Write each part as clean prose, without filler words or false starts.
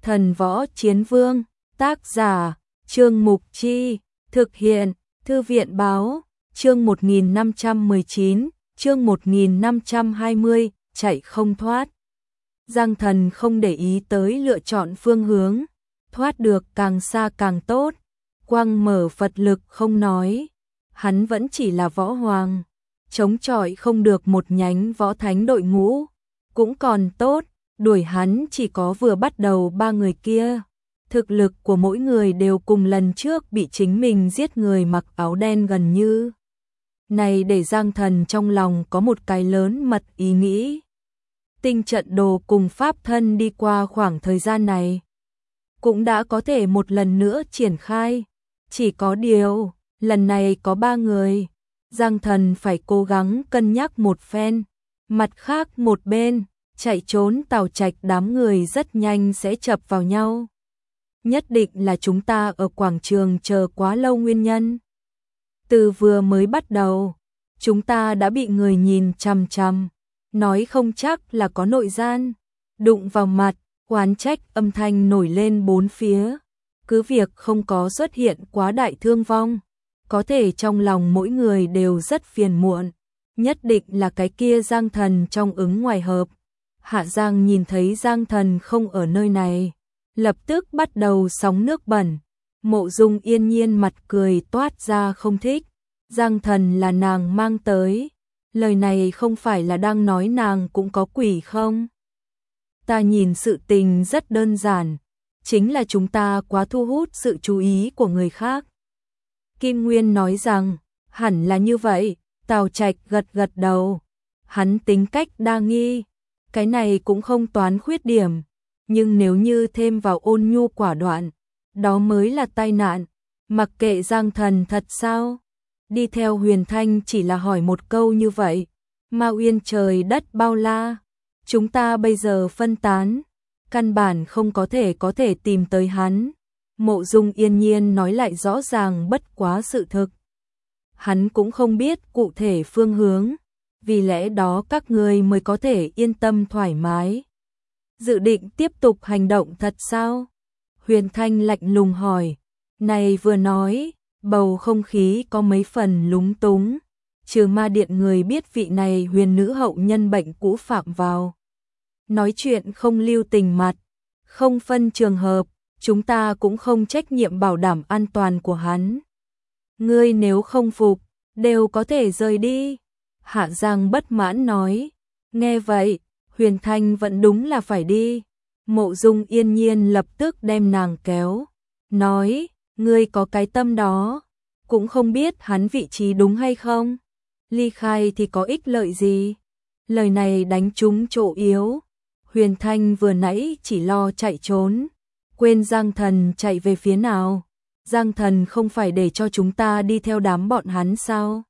Thần Võ Chiến Vương, tác giả, Trương Mục Chi, thực hiện, Thư viện Báo, chương 1519, chương 1520, chạy không thoát. Giang Thần không để ý tới lựa chọn phương hướng, thoát được càng xa càng tốt, quang mở Phật lực không nói, hắn vẫn chỉ là võ hoàng, chống chọi không được một nhánh võ thánh đội ngũ, cũng còn tốt, đuổi hắn chỉ có vừa bắt đầu ba người kia. Thực lực của mỗi người đều cùng lần trước bị chính mình giết người mặc áo đen gần như. Này để Giang Thần trong lòng có một cái lớn mật ý nghĩ. Tinh trận đồ cùng pháp thân đi qua khoảng thời gian này, cũng đã có thể một lần nữa triển khai. Chỉ có điều, lần này có ba người, Giang Thần phải cố gắng cân nhắc một phen. Mặt khác một bên, chạy trốn Tào Trạch đám người rất nhanh sẽ chập vào nhau. Nhất định là chúng ta ở quảng trường chờ quá lâu nguyên nhân. Từ vừa mới bắt đầu, chúng ta đã bị người nhìn chằm chằm, nói không chắc là có nội gian, đụng vào mặt, oán trách âm thanh nổi lên bốn phía. Cứ việc không có xuất hiện quá đại thương vong, có thể trong lòng mỗi người đều rất phiền muộn, nhất định là cái kia Giang Thần trong ứng ngoài hợp. Hạ Giang nhìn thấy Giang Thần không ở nơi này, lập tức bắt đầu sóng nước bẩn. Mộ Dung Yên Nhiên mặt cười toát ra không thích. Giang Thần là nàng mang tới. Lời này không phải là đang nói nàng cũng có quỷ không? Ta nhìn sự tình rất đơn giản, chính là chúng ta quá thu hút sự chú ý của người khác. Kim Nguyên nói rằng, hẳn là như vậy. Tào Trạch gật gật đầu. Hắn tính cách đa nghi, cái này cũng không toán khuyết điểm, nhưng nếu như thêm vào ôn nhu quả đoạn, đó mới là tai nạn. Mặc kệ Giang Thần thật sao? Đi theo Huyền Thanh chỉ là hỏi một câu như vậy. Ma Uyên trời đất bao la, chúng ta bây giờ phân tán, căn bản không có thể tìm tới hắn. Mộ Dung Yên Nhiên nói lại rõ ràng bất quá sự thực. Hắn cũng không biết cụ thể phương hướng, vì lẽ đó các ngươi mới có thể yên tâm thoải mái. Dự định tiếp tục hành động thật sao? Huyền Thanh lạnh lùng hỏi. Này vừa nói, bầu không khí có mấy phần lúng túng. Trừ Ma Điện người biết vị này huyền nữ hậu nhân bệnh cũ phạm vào. Nói chuyện không lưu tình mặt, không phân trường hợp, chúng ta cũng không trách nhiệm bảo đảm an toàn của hắn. Ngươi nếu không phục, đều có thể rời đi. Hạ Giang bất mãn nói. Nghe vậy, Huyền Thanh vẫn đúng là phải đi. Mộ Dung Yên Nhiên lập tức đem nàng kéo, nói, ngươi có cái tâm đó, cũng không biết hắn vị trí đúng hay không. Ly khai thì có ích lợi gì? Lời này đánh trúng chỗ yếu. Huyền Thanh vừa nãy chỉ lo chạy trốn, quên Giang Thần chạy về phía nào. Giang Thần không phải để cho chúng ta đi theo đám bọn hắn sao?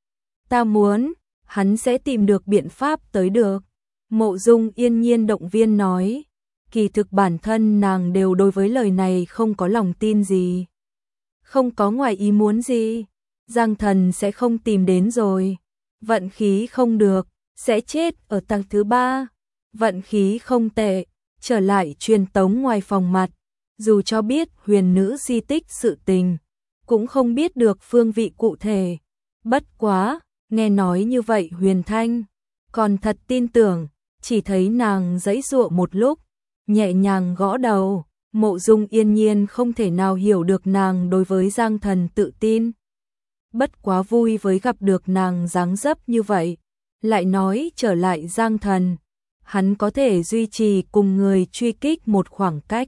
Ta muốn, hắn sẽ tìm được biện pháp tới được. Mộ Dung Yên Nhiên động viên nói. Kỳ thực bản thân nàng đều đối với lời này không có lòng tin gì. Không có ngoài ý muốn gì, Giang Thần sẽ không tìm đến rồi. Vận khí không được, sẽ chết ở tầng thứ 3. Vận khí không tệ, trở lại truyền tống ngoài phòng mặt. Dù cho biết huyền nữ di tích sự tình, cũng không biết được phương vị cụ thể. Bất quá, nghe nói như vậy Huyền Thanh còn thật tin tưởng, chỉ thấy nàng giãy giụa một lúc, nhẹ nhàng gõ đầu. Mộ Dung Yên Nhiên không thể nào hiểu được nàng đối với Giang Thần tự tin. Bất quá vui với gặp được nàng dáng dấp như vậy, lại nói trở lại Giang Thần, hắn có thể duy trì cùng người truy kích một khoảng cách,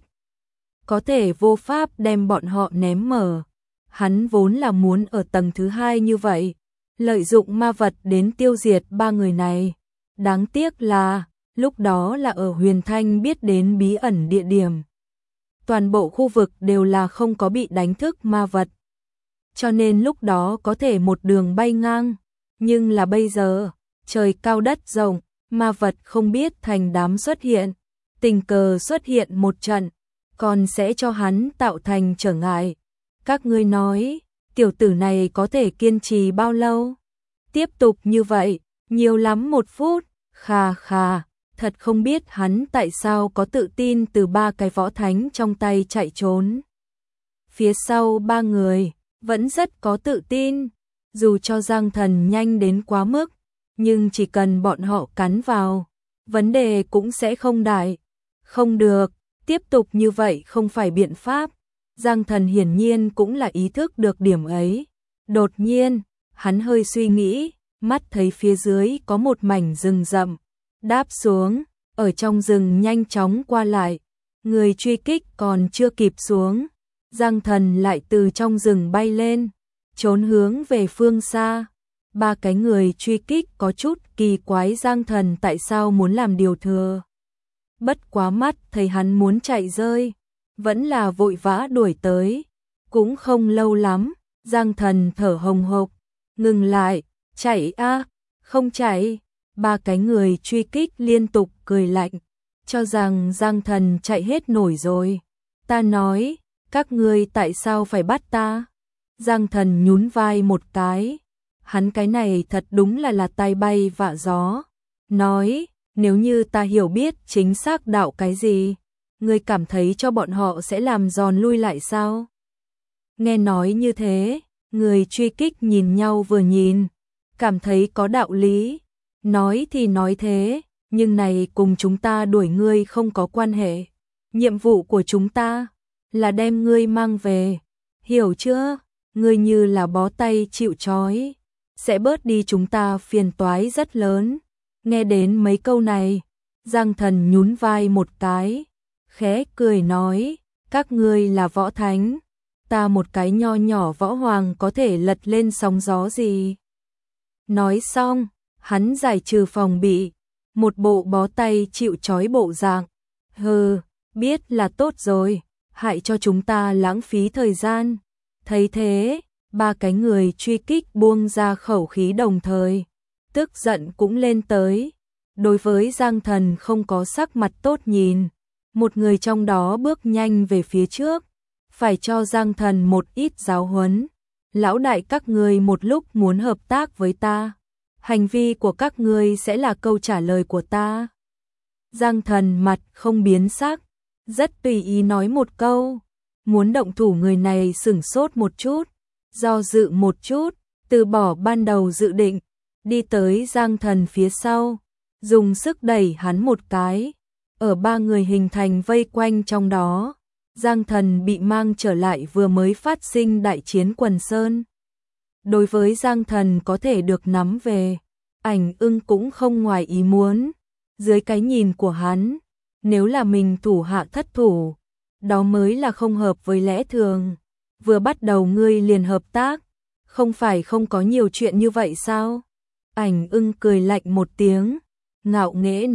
có thể vô pháp đem bọn họ ném mở. Hắn vốn là muốn ở tầng thứ 2 như vậy, lợi dụng ma vật đến tiêu diệt ba người này. Đáng tiếc là, lúc đó là ở Huyền Thanh biết đến bí ẩn địa điểm. Toàn bộ khu vực đều là không có bị đánh thức ma vật, cho nên lúc đó có thể một đường bay ngang. Nhưng là bây giờ, trời cao đất rộng, ma vật không biết thành đám xuất hiện, tình cờ xuất hiện một trận, còn sẽ cho hắn tạo thành trở ngại. Các ngươi nói, tiểu tử này có thể kiên trì bao lâu? Tiếp tục như vậy, nhiều lắm 1 phút, khà khà, thật không biết hắn tại sao có tự tin từ 3 cái võ thánh trong tay chạy trốn. Phía sau 3 người, vẫn rất có tự tin, dù cho Giang Thần nhanh đến quá mức, nhưng chỉ cần bọn họ cắn vào, vấn đề cũng sẽ không đại. Không được, tiếp tục như vậy không phải biện pháp. Giang Thần hiển nhiên cũng là ý thức được điểm ấy. Đột nhiên, hắn hơi suy nghĩ, mắt thấy phía dưới có một mảnh rừng rậm. Đáp xuống, ở trong rừng nhanh chóng qua lại. Người truy kích còn chưa kịp xuống. Giang Thần lại từ trong rừng bay lên, trốn hướng về phương xa. 3 cái người truy kích có chút kỳ quái Giang Thần tại sao muốn làm điều thừa. Bất quá mắt thấy hắn muốn chạy rơi, vẫn là vội vã đuổi tới. Cũng không lâu lắm, Giang Thần thở hồng hộc, ngừng lại, chạy a, không chạy. 3 cái người truy kích liên tục cười lạnh, cho rằng Giang Thần chạy hết nổi rồi. Ta nói, các ngươi tại sao phải bắt ta? Giang Thần nhún vai một cái, hắn cái này thật đúng là tai bay vạ gió. Nói, nếu như ta hiểu biết chính xác đạo cái gì, ngươi cảm thấy cho bọn họ sẽ làm giòn lui lại sao? Nghe nói như thế, người truy kích nhìn nhau vừa nhìn, cảm thấy có đạo lý. Nói thì nói thế, nhưng này cùng chúng ta đuổi ngươi không có quan hệ. Nhiệm vụ của chúng ta là đem ngươi mang về, hiểu chưa? Ngươi như là bó tay chịu trói, sẽ bớt đi chúng ta phiền toái rất lớn. Nghe đến mấy câu này, Giang Thần nhún vai một cái, khẽ cười nói, các ngươi là võ thánh, ta một cái nho nhỏ võ hoàng có thể lật lên sóng gió gì. Nói xong, hắn giải trừ phòng bị, một bộ bó tay chịu trói bộ dạng. Hừ, biết là tốt rồi, hại cho chúng ta lãng phí thời gian. Thấy thế, 3 cái người truy kích buông ra khẩu khí đồng thời, tức giận cũng lên tới. Đối với Giang Thần không có sắc mặt tốt nhìn, một người trong đó bước nhanh về phía trước, phải cho Giang Thần một ít giáo huấn. Lão đại, các ngươi một lúc muốn hợp tác với ta, hành vi của các ngươi sẽ là câu trả lời của ta. Giang Thần mặt không biến sắc, rất tùy ý nói một câu. Muốn động thủ người này sửng sốt một chút, do dự một chút, từ bỏ ban đầu dự định, đi tới Giang Thần phía sau, dùng sức đẩy hắn một cái. Ở 3 người hình thành vây quanh trong đó, Giang Thần bị mang trở lại vừa mới phát sinh đại chiến Quần Sơn. Đối với Giang Thần có thể được nắm về, Ảnh Ưng cũng không ngoài ý muốn. Dưới cái nhìn của hắn, nếu là mình thủ hạ thất thủ, đó mới là không hợp với lẽ thường. Vừa bắt đầu ngươi liền hợp tác, không phải không có nhiều chuyện như vậy sao? Ảnh Ưng cười lạnh một tiếng, ngạo nghễ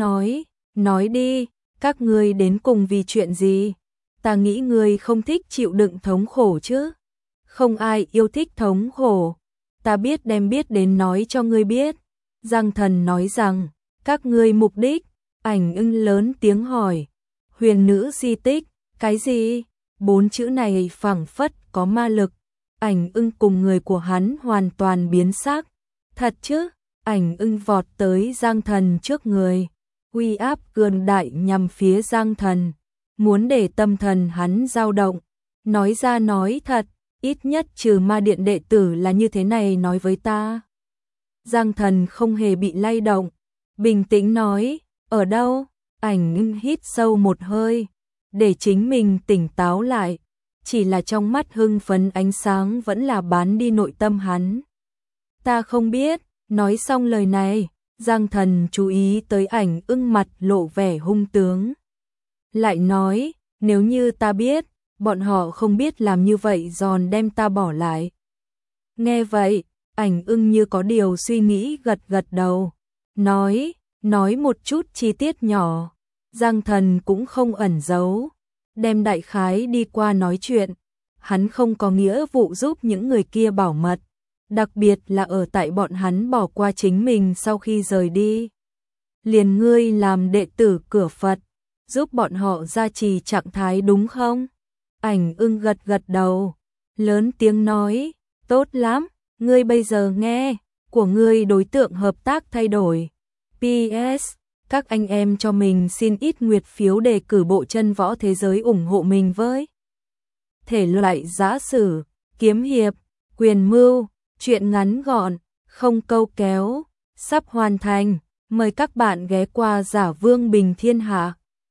nói đi, các ngươi đến cùng vì chuyện gì? Ta nghĩ ngươi không thích chịu đựng thống khổ chứ? Không ai yêu thích thống khổ, ta biết đem biết đến nói cho ngươi biết. Giang Thần nói rằng, các ngươi mục đích. Ảnh Ưng lớn tiếng hỏi, huyền nữ di tích, cái gì? 4 chữ này phảng phất có ma lực. Ảnh Ưng cùng người của hắn hoàn toàn biến sắc. Thật chứ? Ảnh Ưng vọt tới Giang Thần trước người, uy áp cường đại nhằm phía Giang Thần, muốn để tâm thần hắn dao động. Nói ra nói thật, ít nhất trừ ma điện đệ tử là như thế này nói với ta. Giang Thần không hề bị lay động, bình tĩnh nói, ở đâu? Ảnh Ưng hít sâu một hơi, để chính mình tỉnh táo lại, chỉ là trong mắt hưng phấn ánh sáng vẫn là bán đi nội tâm hắn. Ta không biết. Nói xong lời này, Giang Thần chú ý tới Ảnh Ưng mặt lộ vẻ hung tướng. Lại nói, nếu như ta biết, bọn họ không biết làm như vậy giòn đem ta bỏ lại. Nghe vậy, Ảnh Ưng như có điều suy nghĩ gật gật đầu. Nói một chút chi tiết nhỏ. Giang Thần cũng không ẩn giấu, đem đại khái đi qua nói chuyện. Hắn không có nghĩa vụ giúp những người kia bảo mật, đặc biệt là ở tại bọn hắn bỏ qua chính mình sau khi rời đi. Liền ngươi làm đệ tử cửa Phật, giúp bọn họ gia trì trạng thái đúng không? Ảnh Ưng gật gật đầu, lớn tiếng nói, tốt lắm, ngươi bây giờ nghe, của ngươi đối tượng hợp tác thay đổi. PS, Các anh em cho mình xin ít nguyệt phiếu đề cử bộ chân võ thế giới ủng hộ mình với. Thể loại giã sử, kiếm hiệp, quyền mưu, truyện ngắn gọn, không câu kéo, sắp hoàn thành. Mời các bạn ghé qua Giả Vương Bình Thiên Hạ.